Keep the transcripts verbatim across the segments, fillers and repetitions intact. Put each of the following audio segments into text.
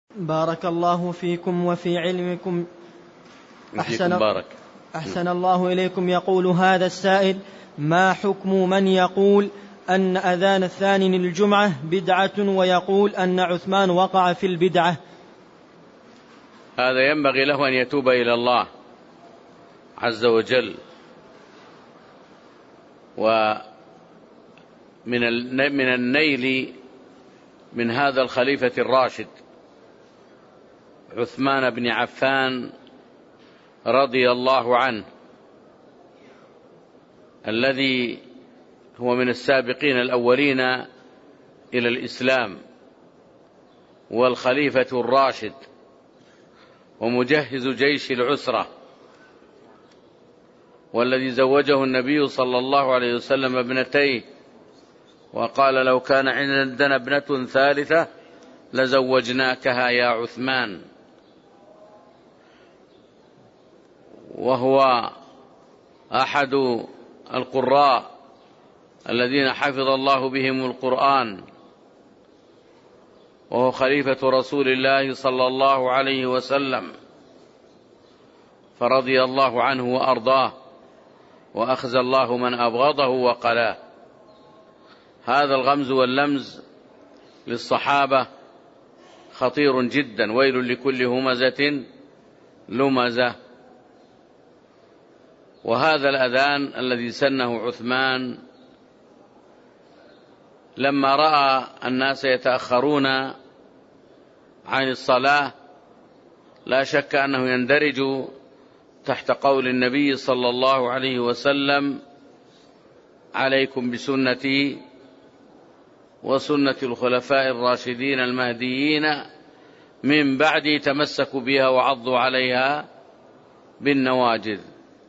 بارك الله فيكم وفي علمكم. أحسن, بارك. أحسن الله إليكم. يقول هذا السائل: ما حكم من يقول أن أذان الثاني للجمعة بدعة ويقول أن عثمان وقع في البدعة؟ هذا ينبغي له أن يتوب إلى الله عز وجل، ومن من النيل من هذا الخليفة الراشد عثمان بن عفان رضي الله عنه، الذي هو من السابقين الأولين إلى الإسلام، والخليفة الراشد ومجهز جيش العسرة، والذي زوجه النبي صلى الله عليه وسلم ابنتيه وقال: لو كان عندنا ابنة ثالثة لزوجناكها يا عثمان. وهو أحد القراء الذين حفظ الله بهم القرآن، وهو خليفة رسول الله صلى الله عليه وسلم، فرضي الله عنه وأرضاه، وأخزى الله من أبغضه وقلاه. هذا الغمز واللمز للصحابة خطير جدا، ويل لكل همزة لمزة. وهذا الأذان الذي سنه عثمان لما رأى الناس يتأخرون عن الصلاة، لا شك أنه يندرج تحت قول النبي صلى الله عليه وسلم: عليكم بسنتي وسنة الخلفاء الراشدين المهديين من بعدي، تمسكوا بها وعضوا عليها بالنواجذ.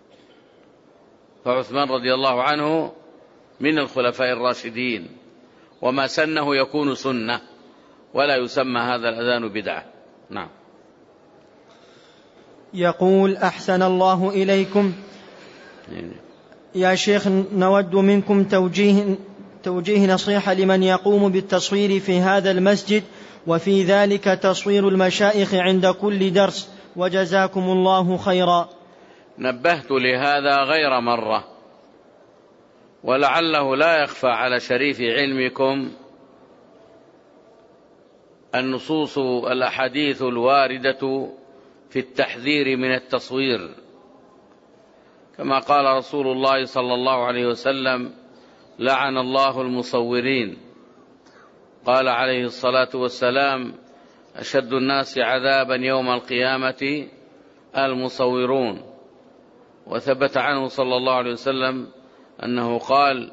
فعثمان رضي الله عنه من الخلفاء الراشدين، وما سنه يكون سنة، ولا يسمى هذا الأذان بدعة. نعم. يقول: أحسن الله إليكم يا شيخ، نود منكم توجيه, توجيه نصيحة لمن يقوم بالتصوير في هذا المسجد، وفي ذلك تصوير المشايخ عند كل درس، وجزاكم الله خيرا. نبهت لهذا غير مرة، ولعله لا يخفى على شريف علمكم النصوص الأحاديث الواردة في التحذير من التصوير، كما قال رسول الله صلى الله عليه وسلم: لعن الله المصورين. قال عليه الصلاة والسلام: أشد الناس عذابا يوم القيامة المصورون. وثبت عنه صلى الله عليه وسلم أنه قال: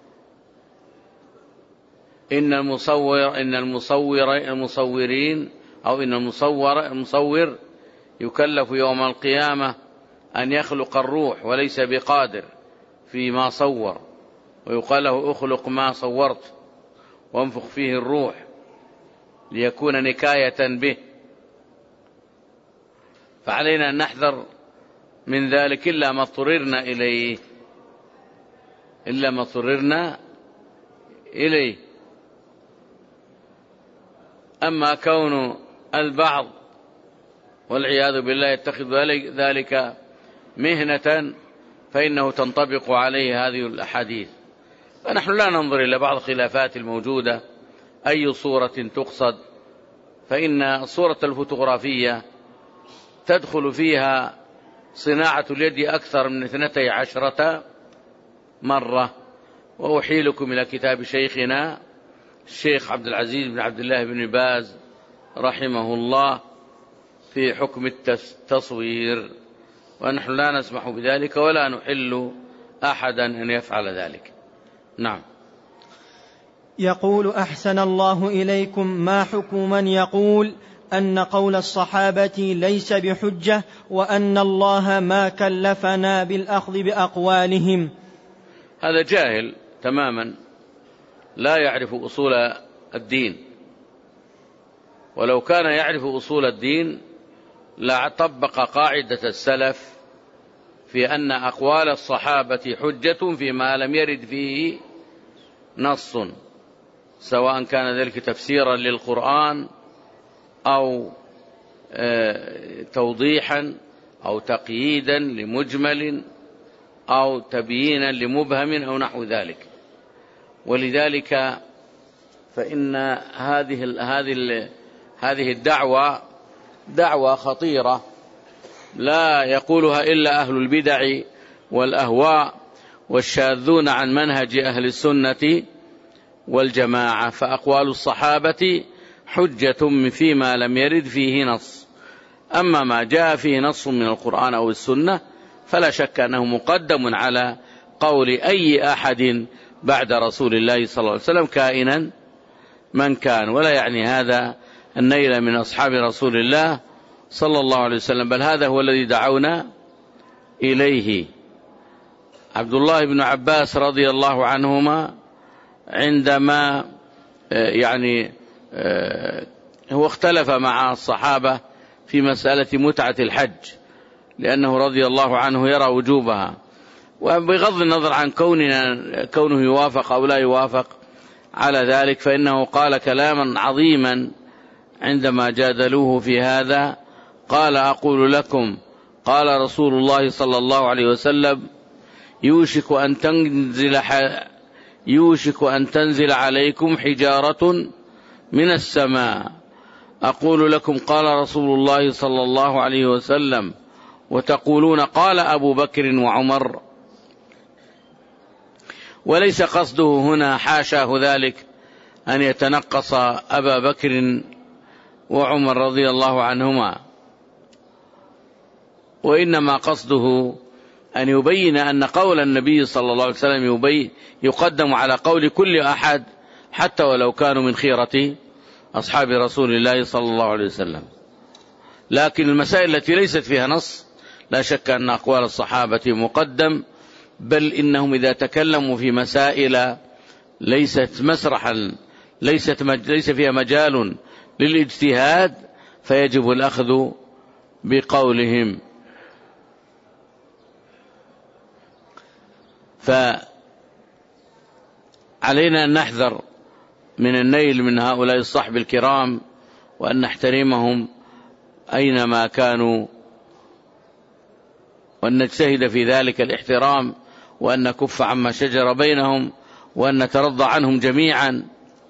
إن المصور إن المصور المصورين أو إن المصور المصور يكلف يوم القيامة أن يخلق الروح وليس بقادر فيما صور، ويقال له: أخلق ما صورت وانفخ فيه الروح ليكون نكاية به. فعلينا أن نحذر من ذلك إلا ما اضطررنا إليه إلا ما اضطررنا إليه. أما كون البعض والعياذ بالله يتخذ ذلك مهنة فإنه تنطبق عليه هذه الأحاديث. فنحن لا ننظر إلى بعض الخلافات الموجودة أي صورة تقصد، فإن الصورة الفوتوغرافية تدخل فيها صناعة اليد أكثر من اثنتي عشرة مرة. وأحيلكم إلى كتاب شيخنا الشيخ عبد العزيز بن عبد الله بن باز رحمه الله في حكم التصوير، ونحن لا نسمح بذلك ولا نحل أحدا أن يفعل ذلك. نعم. يقول: أحسن الله إليكم، ما حكم من يقول أن قول الصحابة ليس بحجة، وأن الله ما كلفنا بالأخذ بأقوالهم؟ هذا جاهل تماما، لا يعرف أصول الدين، ولو كان يعرف أصول الدين لطبق قاعدة السلف في أن أقوال الصحابة حجة فيما لم يرد فيه نص، سواء كان ذلك تفسيرا للقرآن أو توضيحا أو تقييدا لمجمل أو تبيينا لمبهم أو نحو ذلك. ولذلك فإن هذه هذه هذه الدعوة دعوة خطيرة لا يقولها إلا أهل البدع والأهواء والشاذون عن منهج أهل السنة والجماعة. فأقوال الصحابة حجة فيما لم يرد فيه نص، أما ما جاء فيه نص من القرآن أو السنة فلا شك أنه مقدم على قول أي أحد بعد رسول الله صلى الله عليه وسلم كائنا من كان. ولا يعني هذا النيل من أصحاب رسول الله صلى الله عليه وسلم، بل هذا هو الذي دعونا إليه. عبد الله بن عباس رضي الله عنهما عندما يعني هو اختلف مع الصحابة في مسألة متعة الحج، لأنه رضي الله عنه يرى وجوبها، وبغض النظر عن كوننا كونه يوافق أو لا يوافق على ذلك، فإنه قال كلاما عظيما عندما جادلوه في هذا. قال: أقول لكم قال رسول الله صلى الله عليه وسلم: يوشك أن تنزل يوشك أن تنزل عليكم حجارة من السماء. أقول لكم قال رسول الله صلى الله عليه وسلم، وتقولون قال أبو بكر وعمر. وليس قصده هنا حاشاه ذلك أن يتنقص أبا بكر وعمر رضي الله عنهما، وإنما قصده أن يبين أن قول النبي صلى الله عليه وسلم يبين يقدم على قول كل أحد حتى ولو كانوا من خيرة أصحاب رسول الله صلى الله عليه وسلم. لكن المسائل التي ليست فيها نص لا شك أن أقوال الصحابة مقدم، بل إنهم إذا تكلموا في مسائل ليست مسرحا ليست مج... ليس فيها مجال للاجتهاد فيجب الأخذ بقولهم. فعلينا أن نحذر من النيل من هؤلاء الصحب الكرام، وأن نحترمهم أينما كانوا، وأن نجتهد في ذلك الاحترام، وأن نكف عما شجر بينهم، وأن نترضى عنهم جميعا،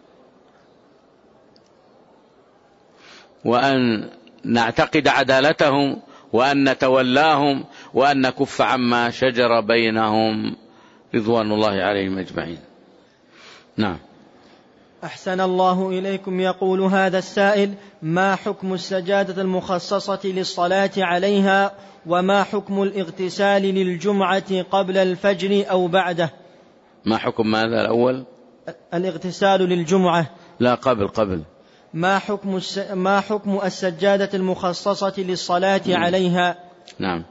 وأن نعتقد عدالتهم، وأن نتولاهم، وأن نكف عما شجر بينهم رضوان الله عليهم أجمعين. نعم. أحسن الله إليكم. يقول هذا السائل: ما حكم السجادة المخصصة للصلاة عليها، وما حكم الاغتسال للجمعة قبل الفجر أو بعده؟ ما حكم ماذا الأول؟ الاغتسال للجمعة. لا، قبل قبل. ما حكم الس... ما حكم السجادة المخصصة للصلاة نعم. عليها؟ نعم.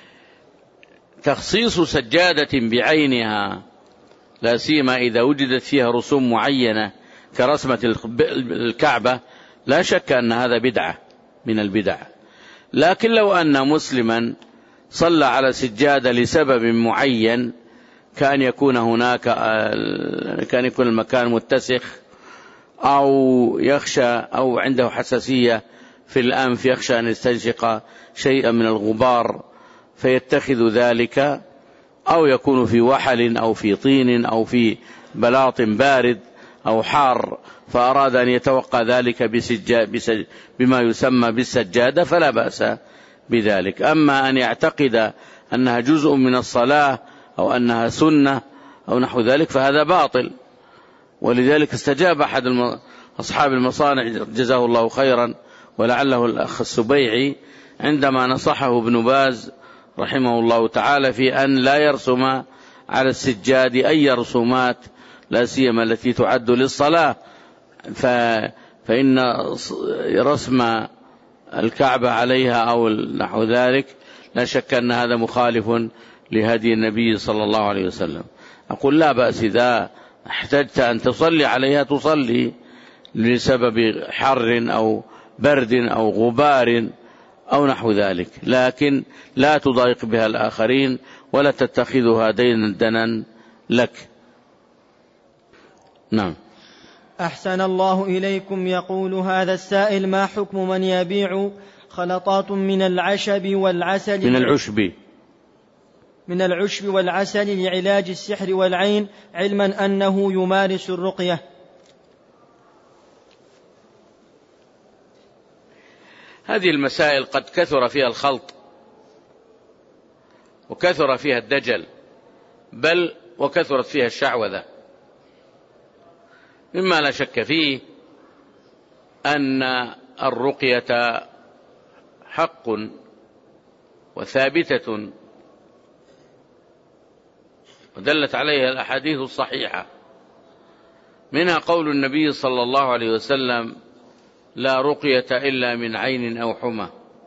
تخصيص سجادة بعينها، لا سيما إذا وجدت فيها رسوم معينة كرسمة الكعبة، لا شك أن هذا بدعة من البدع. لكن لو أن مسلما صلى على سجادة لسبب معين، كأن يكون هناك كان يكون المكان متسخ، أو يخشى أو عنده حساسية في الأنف يخشى أن يستنشق شيئا من الغبار فيتخذ ذلك، أو يكون في وحل أو في طين أو في بلاط بارد أو حار فأراد أن يتوقع ذلك بسج... بما يسمى بالسجادة، فلا بأس بذلك. أما أن يعتقد أنها جزء من الصلاة أو أنها سنة أو نحو ذلك فهذا باطل. ولذلك استجاب أحد أصحاب المصانع جزاه الله خيرا، ولعله الأخ السبيعي، عندما نصحه ابن باز رحمه الله تعالى في أن لا يرسم على السجاد أي رسومات، لا سيما التي تعد للصلاة، فإن رسم الكعبة عليها أو نحو ذلك لا شك أن هذا مخالف لهدي النبي صلى الله عليه وسلم. أقول لا بأس، إذا احتجت أن تصلي عليها تصلي لسبب حر أو برد أو غبار أو نحو ذلك، لكن لا تضايق بها الآخرين ولا تتخذها دينا دنا لك. نعم. أحسن الله إليكم. يقول هذا السائل: ما حكم من يبيع خلطات من العشب والعسل من العشب من العشب والعسل لعلاج السحر والعين، علما أنه يمارس الرقية؟ هذه المسائل قد كثر فيها الخلط وكثر فيها الدجل، بل وكثرت فيها الشعوذة، مما لا شك فيه أن الرقية حق وثابتة ودلت عليها الأحاديث الصحيحة، منها قول النبي صلى الله عليه وسلم: لا رقية إلا من عين أو حمى،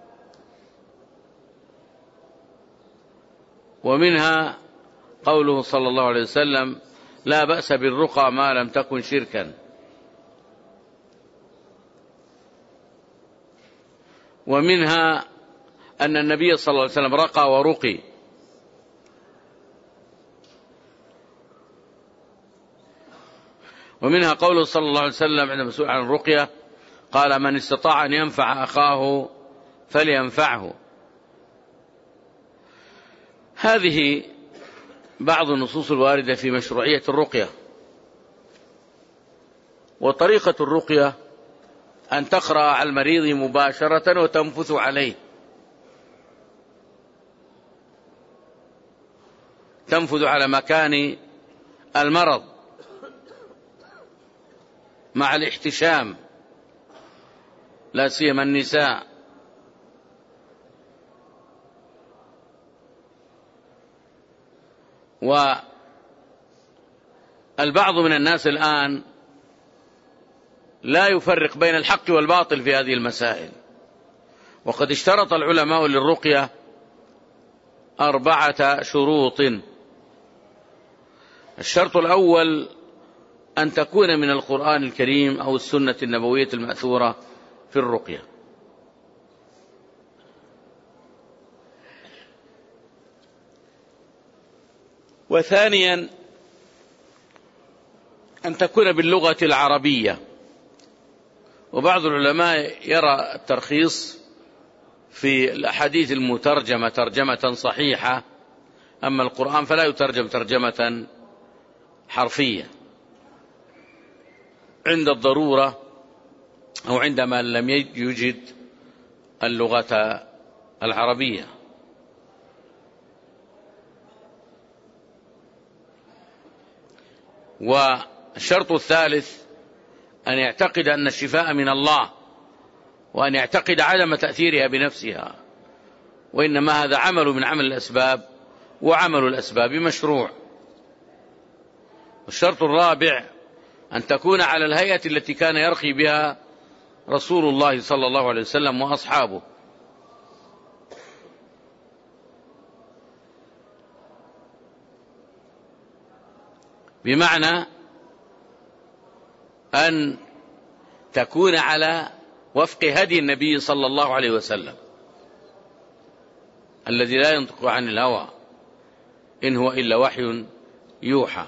ومنها قوله صلى الله عليه وسلم: لا بأس بالرقى ما لم تكن شركا، ومنها أن النبي صلى الله عليه وسلم رقى ورقي، ومنها قوله صلى الله عليه وسلم عندما سئل عن الرقية قال: من استطاع أن ينفع أخاه فلينفعه. هذه بعض النصوص الواردة في مشروعية الرقية. وطريقة الرقية أن تقرأ على المريض مباشرة وتنفث عليه، تنفذ على مكان المرض مع الاحتشام، لا سيما النساء. والبعض من الناس الآن لا يفرق بين الحق والباطل في هذه المسائل، وقد اشترط العلماء للرقية أربعة شروط. الشرط الأول أن تكون من القرآن الكريم أو السنة النبوية المأثورة في الرقية. وثانيا أن تكون باللغة العربية، وبعض العلماء يرى الترخيص في الأحاديث المترجمة ترجمة صحيحة، أما القرآن فلا يترجم ترجمة حرفية عند الضرورة أو عندما لم يجد اللغة العربية. والشرط الثالث أن يعتقد أن الشفاء من الله، وأن يعتقد عدم تأثيرها بنفسها، وإنما هذا عمل من عمل الأسباب، وعمل الأسباب مشروع. والشرط الرابع أن تكون على الهيئة التي كان يرقي بها رسول الله صلى الله عليه وسلم وأصحابه، بمعنى أن تكون على وفق هدي النبي صلى الله عليه وسلم الذي لا ينطق عن الهوى إن هو إلا وحي يوحى.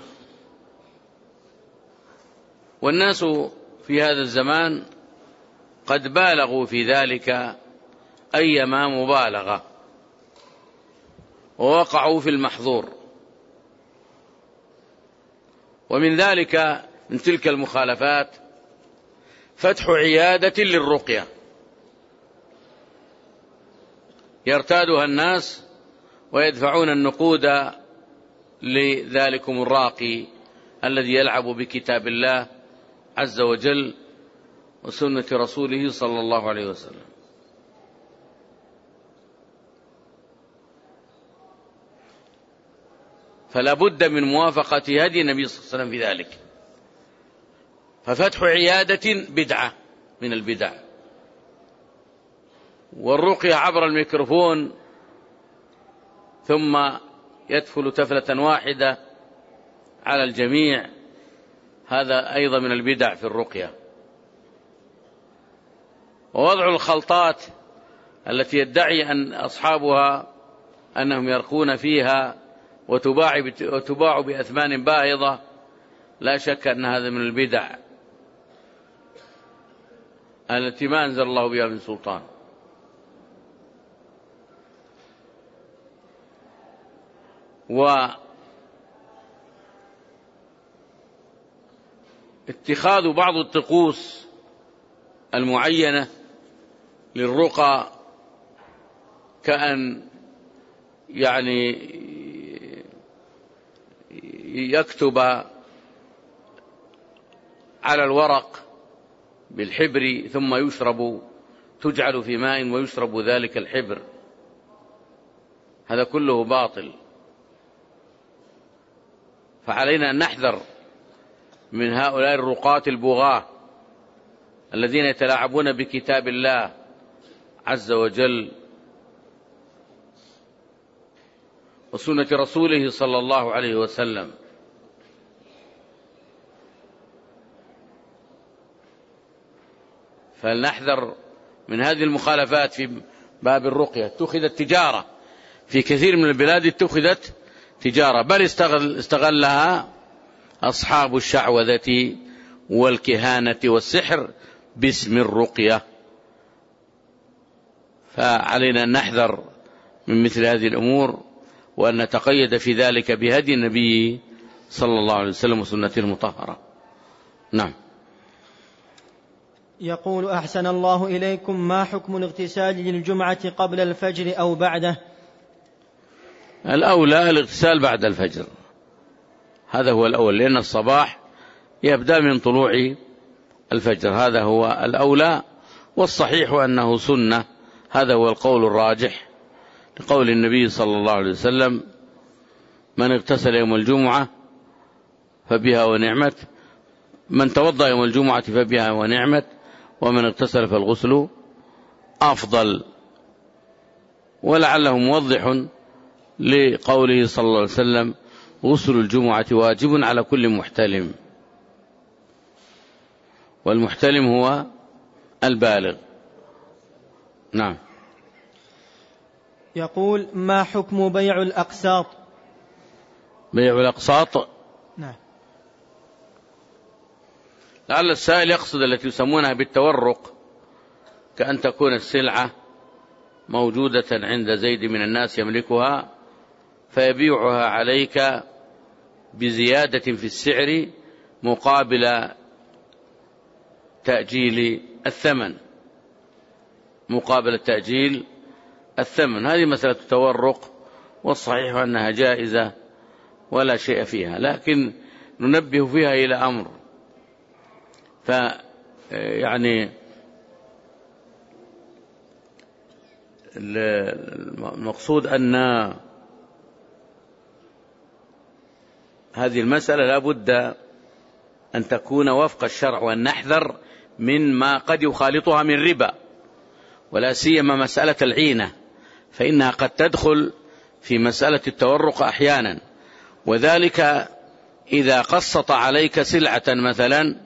والناس في هذا الزمان قد بالغوا في ذلك أيما مبالغة، ووقعوا في المحظور. ومن ذلك من تلك المخالفات فتح عيادة للرقية يرتادها الناس ويدفعون النقود لذلكم الراقي الذي يلعب بكتاب الله عز وجل وسنة رسوله صلى الله عليه وسلم. فلا بد من موافقة هدي النبي صلى الله عليه وسلم في ذلك. ففتح عيادة بدعة من البدع، والرقية عبر الميكروفون ثم يدخل تفلة واحدة على الجميع، هذا أيضا من البدع في الرقية. ووضع الخلطات التي يدعي أن أصحابها أنهم يرقون فيها وتباع وتباع بأثمان باهظة، لا شك أن هذا من البدع التي ما أنزل الله بها من سلطان. واتخاذ بعض الطقوس المعينة للرقى كأن يعني يكتب على الورق بالحبر ثم يشرب، تجعل في ماء ويشرب ذلك الحبر، هذا كله باطل. فعلينا أن نحذر من هؤلاء الرقاة البغاة الذين يتلاعبون بكتاب الله عز وجل وسنة رسوله صلى الله عليه وسلم. فلنحذر من هذه المخالفات في باب الرقية. اتخذت تجارة في كثير من البلاد، اتخذت تجارة، بل استغل استغلها أصحاب الشعوذة والكهانة والسحر باسم الرقية. فعلينا أن نحذر من مثل هذه الأمور، وأن نتقيد في ذلك بهدي النبي صلى الله عليه وسلم وسنته المطهرة. نعم. يقول: أحسن الله إليكم، ما حكم الاغتسال للجمعة قبل الفجر أو بعده؟ الأولى الاغتسال بعد الفجر، هذا هو الأول، لأن الصباح يبدأ من طلوع الفجر، هذا هو الأولى. والصحيح أنه سنة، هذا هو القول الراجح لقول النبي صلى الله عليه وسلم: من اغتسل يوم الجمعة فبها ونعمت، من توضأ يوم الجمعة فبها ونعمت، ومن اغتسل فالغسل أفضل. ولعله موضح لقوله صلى الله عليه وسلم: غسل الجمعة واجب على كل محتلم، والمحتلم هو البالغ. نعم. يقول: ما حكم بيع الأقساط؟ بيع الأقساط، نعم. لعل السائل يقصد التي يسمونها بالتورق، كأن تكون السلعة موجودة عند زيد من الناس يملكها فيبيعها عليك بزيادة في السعر مقابل تأجيل الثمن، مقابل تأجيل الثمن. هذه مسألة تورق، والصحيح أنها جائزة ولا شيء فيها، لكن ننبه فيها إلى أمر. ف يعني المقصود أن هذه المسألة لا بد أن تكون وفق الشرع، وأن نحذر من ما قد يخالطها من ربا، ولا سيما مسألة العينة، فإنها قد تدخل في مسألة التورق أحيانا. وذلك إذا قسط عليك سلعة مثلا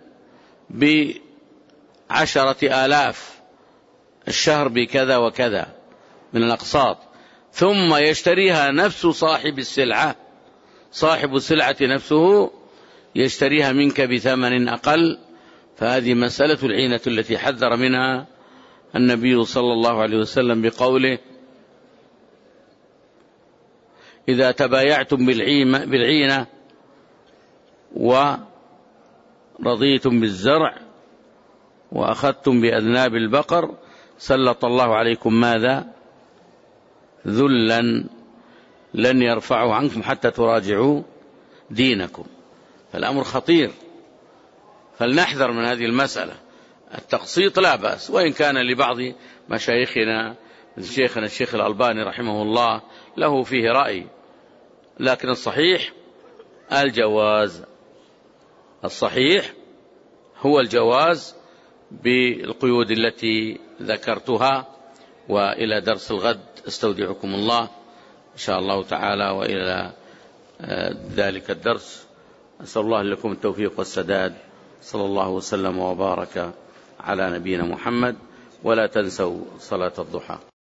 بعشرة آلاف الشهر بكذا وكذا من الأقساط، ثم يشتريها نفس صاحب السلعة، صاحب السلعة نفسه يشتريها منك بثمن أقل، فهذه مسألة العينة التي حذر منها النبي صلى الله عليه وسلم بقوله: إذا تبايعتم بالعينة ورضيتم بالزرع وأخذتم بأذناب البقر سلط الله عليكم ماذا؟ ذلا لن يرفعوا عنكم حتى تراجعوا دينكم. فالأمر خطير، فلنحذر من هذه المسألة. التقسيط لا بأس، وإن كان لبعض مشايخنا مثل شيخنا الشيخ الألباني رحمه الله له فيه رأي، لكن الصحيح الجواز، الصحيح هو الجواز بالقيود التي ذكرتها. وإلى درس الغد استودعكم الله إن شاء الله تعالى، وإلى ذلك الدرس أسأل الله لكم التوفيق والسداد. صلى الله وسلم وبارك على نبينا محمد. ولا تنسوا صلاة الضحى.